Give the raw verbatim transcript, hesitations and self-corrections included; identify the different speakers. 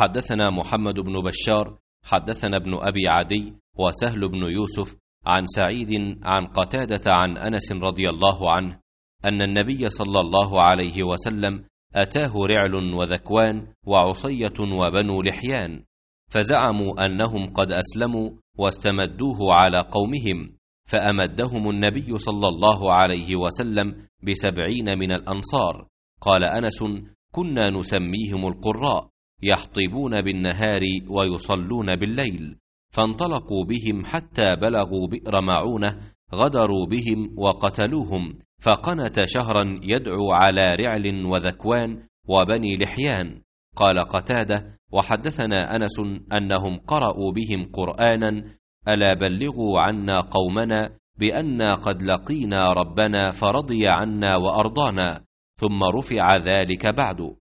Speaker 1: حدثنا محمد بن بشار حدثنا ابن أبي عدي وسهل بن يوسف عن سعيد عن قتادة عن أنس رضي الله عنه أن النبي صلى الله عليه وسلم أتاه رعل وذكوان وعصية وبنو لحيان، فزعموا أنهم قد أسلموا واستمدوه على قومهم، فأمدهم النبي صلى الله عليه وسلم بسبعين من الأنصار. قال أنس: كنا نسميهم القراء، يحطبون بالنهار ويصلون بالليل، فانطلقوا بهم حتى بلغوا بئر معونة، غدروا بهم وقتلوهم، فقنت شهرا يدعو على رعل وذكوان وبني لحيان. قال قتادة: وحدثنا أنس أنهم قرأوا بهم قرآنا: ألا بلغوا عنا قومنا بأننا قد لقينا ربنا فرضي عنا وأرضانا، ثم رفع ذلك بعد.